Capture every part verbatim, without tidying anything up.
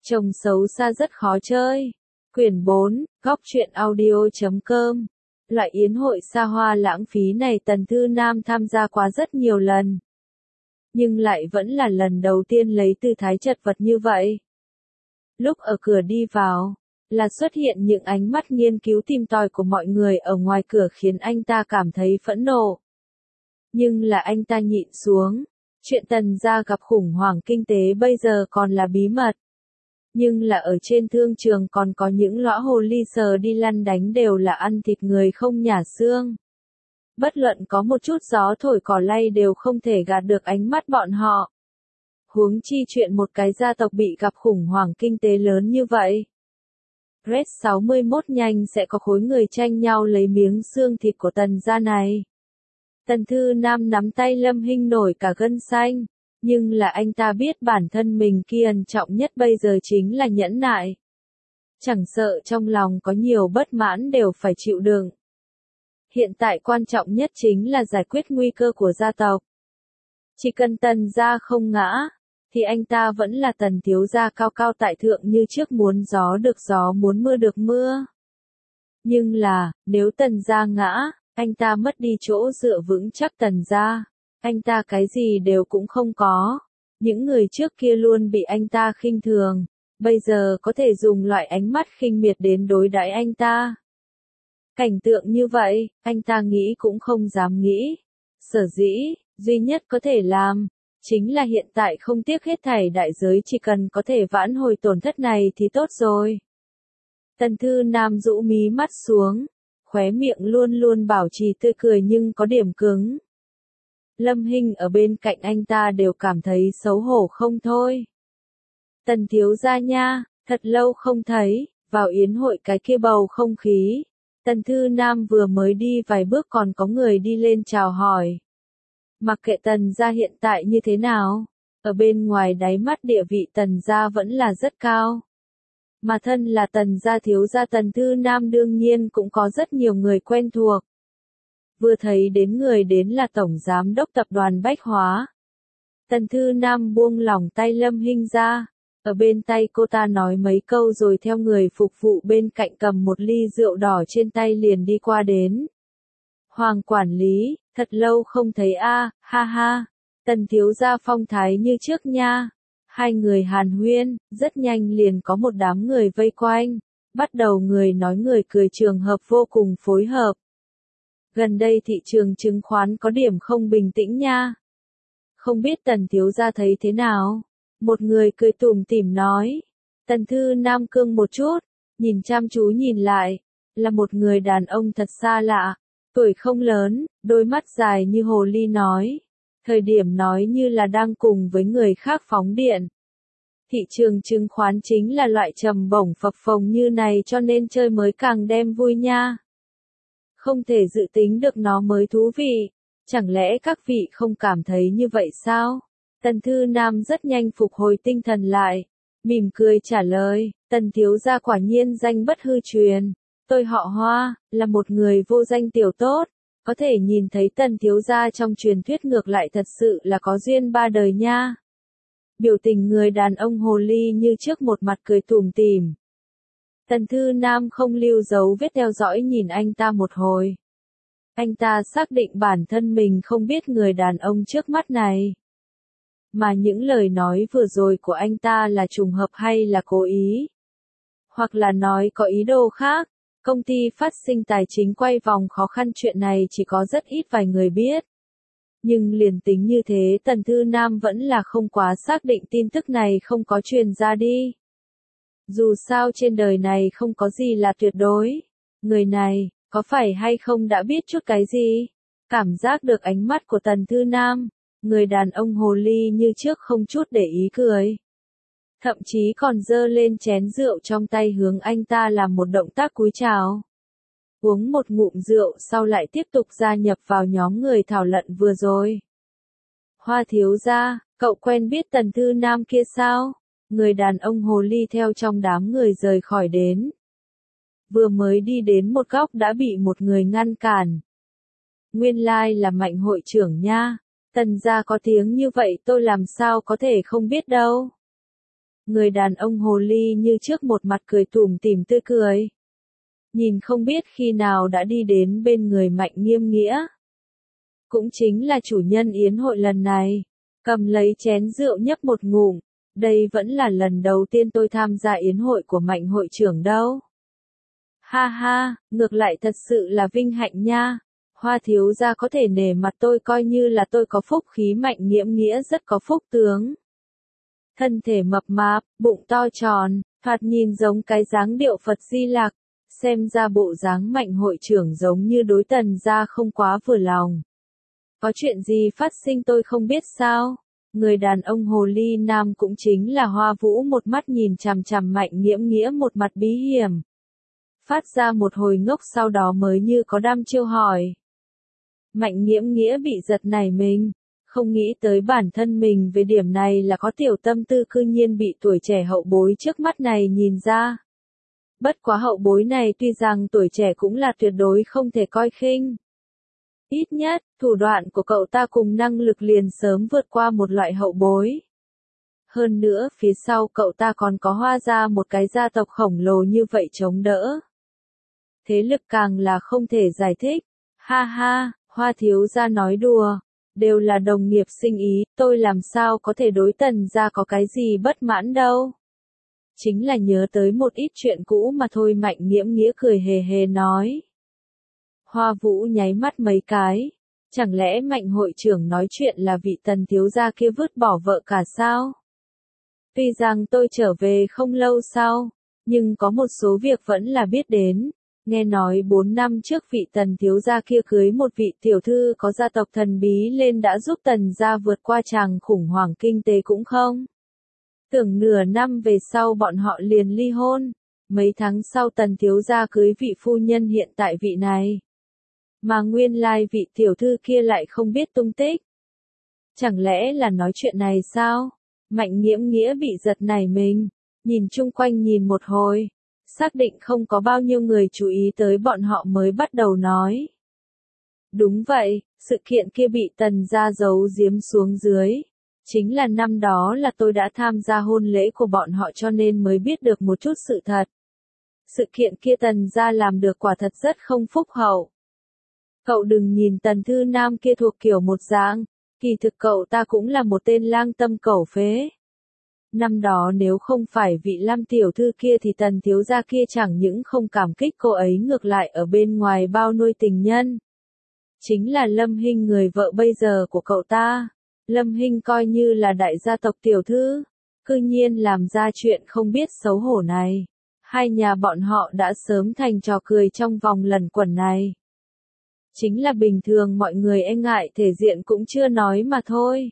Chồng xấu xa rất khó chơi. Quyển bốn, góc truyện audio chấm com. Loại yến hội xa hoa lãng phí này Tần Thư Nam tham gia quá rất nhiều lần. Nhưng lại vẫn là lần đầu tiên lấy tư thái chật vật như vậy. Lúc ở cửa đi vào, là xuất hiện những ánh mắt nghiên cứu tìm tòi của mọi người ở ngoài cửa khiến anh ta cảm thấy phẫn nộ. Nhưng là anh ta nhịn xuống. Chuyện Tần gia gặp khủng hoảng kinh tế bây giờ còn là bí mật. Nhưng là ở trên thương trường còn có những lõa hồ ly sờ đi lăn đánh đều là ăn thịt người không nhả xương. Bất luận có một chút gió thổi cỏ lay đều không thể gạt được ánh mắt bọn họ. Huống chi chuyện một cái gia tộc bị gặp khủng hoảng kinh tế lớn như vậy. Red sáu mươi mốt nhanh sẽ có khối người tranh nhau lấy miếng xương thịt của Tần gia này. Tần Thư Nam nắm tay Lâm Hinh nổi cả gân xanh. Nhưng là anh ta biết bản thân mình kiên trọng nhất bây giờ chính là nhẫn nại. Chẳng sợ trong lòng có nhiều bất mãn đều phải chịu đựng. Hiện tại quan trọng nhất chính là giải quyết nguy cơ của gia tộc. Chỉ cần Tần gia không ngã, thì anh ta vẫn là Tần thiếu gia cao cao tại thượng như trước, muốn gió được gió muốn mưa được mưa. Nhưng là, nếu Tần gia ngã, anh ta mất đi chỗ dựa vững chắc Tần gia. Anh ta cái gì đều cũng không có. Những người trước kia luôn bị anh ta khinh thường, bây giờ có thể dùng loại ánh mắt khinh miệt đến đối đãi anh ta. Cảnh tượng như vậy, anh ta nghĩ cũng không dám nghĩ. Sở dĩ, duy nhất có thể làm, chính là hiện tại không tiếc hết thảy đại giới, chỉ cần có thể vãn hồi tổn thất này thì tốt rồi. Tần Thư Nam rũ mí mắt xuống, khóe miệng luôn luôn bảo trì tươi cười nhưng có điểm cứng. Lâm Hinh ở bên cạnh anh ta đều cảm thấy xấu hổ không thôi. Tần thiếu gia nha, thật lâu không thấy, vào yến hội cái kia bầu không khí. Tần Thư Nam vừa mới đi vài bước còn có người đi lên chào hỏi. Mặc kệ Tần gia hiện tại như thế nào, ở bên ngoài đáy mắt địa vị Tần gia vẫn là rất cao. Mà thân là Tần gia thiếu gia Tần Thư Nam đương nhiên cũng có rất nhiều người quen thuộc. Vừa thấy đến người đến là Tổng Giám đốc Tập đoàn Bách Hóa. Tần Thư Nam buông lỏng tay Lâm Hinh ra, ở bên tay cô ta nói mấy câu rồi theo người phục vụ bên cạnh cầm một ly rượu đỏ trên tay liền đi qua đến. Hoàng quản lý, thật lâu không thấy a, ha ha, Tần thiếu gia phong thái như trước nha. Hai người hàn huyên, rất nhanh liền có một đám người vây quanh, bắt đầu người nói người cười, trường hợp vô cùng phối hợp. Gần đây thị trường chứng khoán có điểm không bình tĩnh nha. Không biết Tần thiếu gia thấy thế nào? Một người cười tủm tỉm nói. Tần Thư Nam cương một chút, nhìn chăm chú nhìn lại, là một người đàn ông thật xa lạ, tuổi không lớn, đôi mắt dài như hồ ly nói. Thời điểm nói như là đang cùng với người khác phóng điện. Thị trường chứng khoán chính là loại trầm bổng phập phồng như này cho nên chơi mới càng đem vui nha. Không thể dự tính được nó mới thú vị. Chẳng lẽ các vị không cảm thấy như vậy sao? Tần Thư Nam rất nhanh phục hồi tinh thần lại. Mỉm cười trả lời, Tần thiếu gia quả nhiên danh bất hư truyền. Tôi họ Hoa, là một người vô danh tiểu tốt. Có thể nhìn thấy Tần thiếu gia trong truyền thuyết ngược lại thật sự là có duyên ba đời nha. Biểu tình người đàn ông hồ ly như trước một mặt cười tủm tỉm. Tần Thư Nam không lưu dấu vết theo dõi nhìn anh ta một hồi. Anh ta xác định bản thân mình không biết người đàn ông trước mắt này. Mà những lời nói vừa rồi của anh ta là trùng hợp hay là cố ý? Hoặc là nói có ý đồ khác? Công ty phát sinh tài chính quay vòng khó khăn, chuyện này chỉ có rất ít vài người biết. Nhưng liền tính như thế Tần Thư Nam vẫn là không quá xác định tin tức này không có truyền ra đi. Dù sao trên đời này không có gì là tuyệt đối. Người này, có phải hay không đã biết chút cái gì? Cảm giác được ánh mắt của Tần Thư Nam, người đàn ông hồ ly như trước không chút để ý cười. Thậm chí còn giơ lên chén rượu trong tay hướng anh ta làm một động tác cúi chào. Uống một ngụm rượu sau lại tiếp tục gia nhập vào nhóm người thảo luận vừa rồi. Hoa thiếu gia, cậu quen biết Tần Thư Nam kia sao? Người đàn ông hồ ly theo trong đám người rời khỏi đến. Vừa mới đi đến một góc đã bị một người ngăn cản. Nguyên lai là Mạnh hội trưởng nha. Tần gia có tiếng như vậy tôi làm sao có thể không biết đâu. Người đàn ông hồ ly như trước một mặt cười tủm tỉm tươi cười. Nhìn không biết khi nào đã đi đến bên người Mạnh Nghiễm Nghĩa. Cũng chính là chủ nhân yến hội lần này. Cầm lấy chén rượu nhấp một ngụm. Đây vẫn là lần đầu tiên tôi tham gia yến hội của Mạnh hội trưởng đâu. Ha ha, ngược lại thật sự là vinh hạnh nha. Hoa thiếu gia có thể nể mặt tôi coi như là tôi có phúc khí. Mạnh Nghiễm Nghĩa rất có phúc tướng. Thân thể mập mạp, bụng to tròn, thoạt nhìn giống cái dáng điệu Phật Di Lặc. Xem ra bộ dáng Mạnh hội trưởng giống như đối Tần gia không quá vừa lòng. Có chuyện gì phát sinh tôi không biết sao? Người đàn ông hồ ly nam cũng chính là Hoa Vũ một mắt nhìn chằm chằm Mạnh Nghiễm Nghĩa một mặt bí hiểm. Phát ra một hồi ngốc sau đó mới như có đăm chiêu hỏi. Mạnh Nghiễm Nghĩa bị giật nảy mình, không nghĩ tới bản thân mình về điểm này là có tiểu tâm tư, cư nhiên bị tuổi trẻ hậu bối trước mắt này nhìn ra. Bất quá hậu bối này tuy rằng tuổi trẻ cũng là tuyệt đối không thể coi khinh. Ít nhất, thủ đoạn của cậu ta cùng năng lực liền sớm vượt qua một loại hậu bối. Hơn nữa, phía sau cậu ta còn có Hoa gia một cái gia tộc khổng lồ như vậy chống đỡ. Thế lực càng là không thể giải thích. Ha ha, Hoa thiếu gia nói đùa. Đều là đồng nghiệp sinh ý, tôi làm sao có thể đối Tần gia có cái gì bất mãn đâu. Chính là nhớ tới một ít chuyện cũ mà thôi. Mạnh Nghiễm Nghĩa cười hề hề nói. Hoa Vũ nháy mắt mấy cái. Chẳng lẽ Mạnh hội trưởng nói chuyện là vị Tần thiếu gia kia vứt bỏ vợ cả sao? Tuy rằng tôi trở về không lâu sau, nhưng có một số việc vẫn là biết đến. Nghe nói bốn năm trước vị Tần thiếu gia kia cưới một vị tiểu thư có gia tộc thần bí lên đã giúp Tần gia vượt qua tràng khủng hoảng kinh tế cũng không. Tưởng nửa năm về sau bọn họ liền ly hôn. Mấy tháng sau Tần thiếu gia cưới vị phu nhân hiện tại vị này. Mà nguyên lai vị tiểu thư kia lại không biết tung tích. Chẳng lẽ là nói chuyện này sao? Mạnh Nghiễm Nghĩa bị giật nảy mình, nhìn chung quanh nhìn một hồi, xác định không có bao nhiêu người chú ý tới bọn họ mới bắt đầu nói. Đúng vậy, sự kiện kia bị Tần gia giấu giếm xuống dưới. Chính là năm đó là tôi đã tham gia hôn lễ của bọn họ cho nên mới biết được một chút sự thật. Sự kiện kia Tần gia làm được quả thật rất không phúc hậu. Cậu đừng nhìn Tần Thư Nam kia thuộc kiểu một dạng, kỳ thực cậu ta cũng là một tên lang tâm cẩu phế. Năm đó nếu không phải vị Lam tiểu thư kia thì Tần thiếu gia kia chẳng những không cảm kích cô ấy ngược lại ở bên ngoài bao nuôi tình nhân. Chính là Lâm Hinh người vợ bây giờ của cậu ta. Lâm Hinh coi như là đại gia tộc tiểu thư, cư nhiên làm ra chuyện không biết xấu hổ này. Hai nhà bọn họ đã sớm thành trò cười trong vòng lần quẩn này. Chính là bình thường mọi người e ngại thể diện cũng chưa nói mà thôi.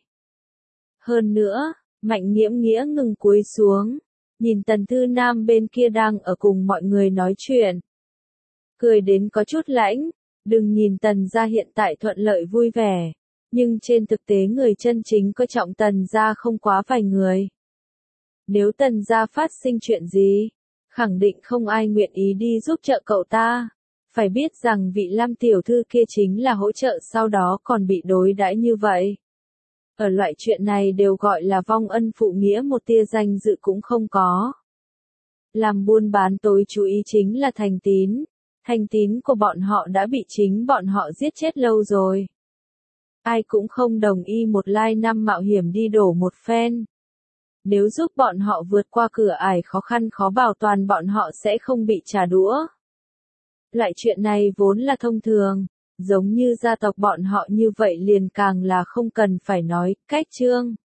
Hơn nữa, Mạnh Nghiễm Nghĩa ngừng cúi xuống, nhìn Tần Thư Nam bên kia đang ở cùng mọi người nói chuyện. Cười đến có chút lãnh, đừng nhìn Tần gia hiện tại thuận lợi vui vẻ, nhưng trên thực tế người chân chính coi trọng Tần gia không quá vài người. Nếu Tần gia phát sinh chuyện gì, khẳng định không ai nguyện ý đi giúp trợ cậu ta. Phải biết rằng vị Lam tiểu thư kia chính là hỗ trợ sau đó còn bị đối đãi như vậy. Ở loại chuyện này đều gọi là vong ân phụ nghĩa, một tia danh dự cũng không có. Làm buôn bán tối chú ý chính là thành tín. Thành tín của bọn họ đã bị chính bọn họ giết chết lâu rồi. Ai cũng không đồng ý một lai năm mạo hiểm đi đổ một phen. Nếu giúp bọn họ vượt qua cửa ải khó khăn khó bảo toàn bọn họ sẽ không bị trả đũa. Loại chuyện này vốn là thông thường, giống như gia tộc bọn họ như vậy liền càng là không cần phải nói, cách trương.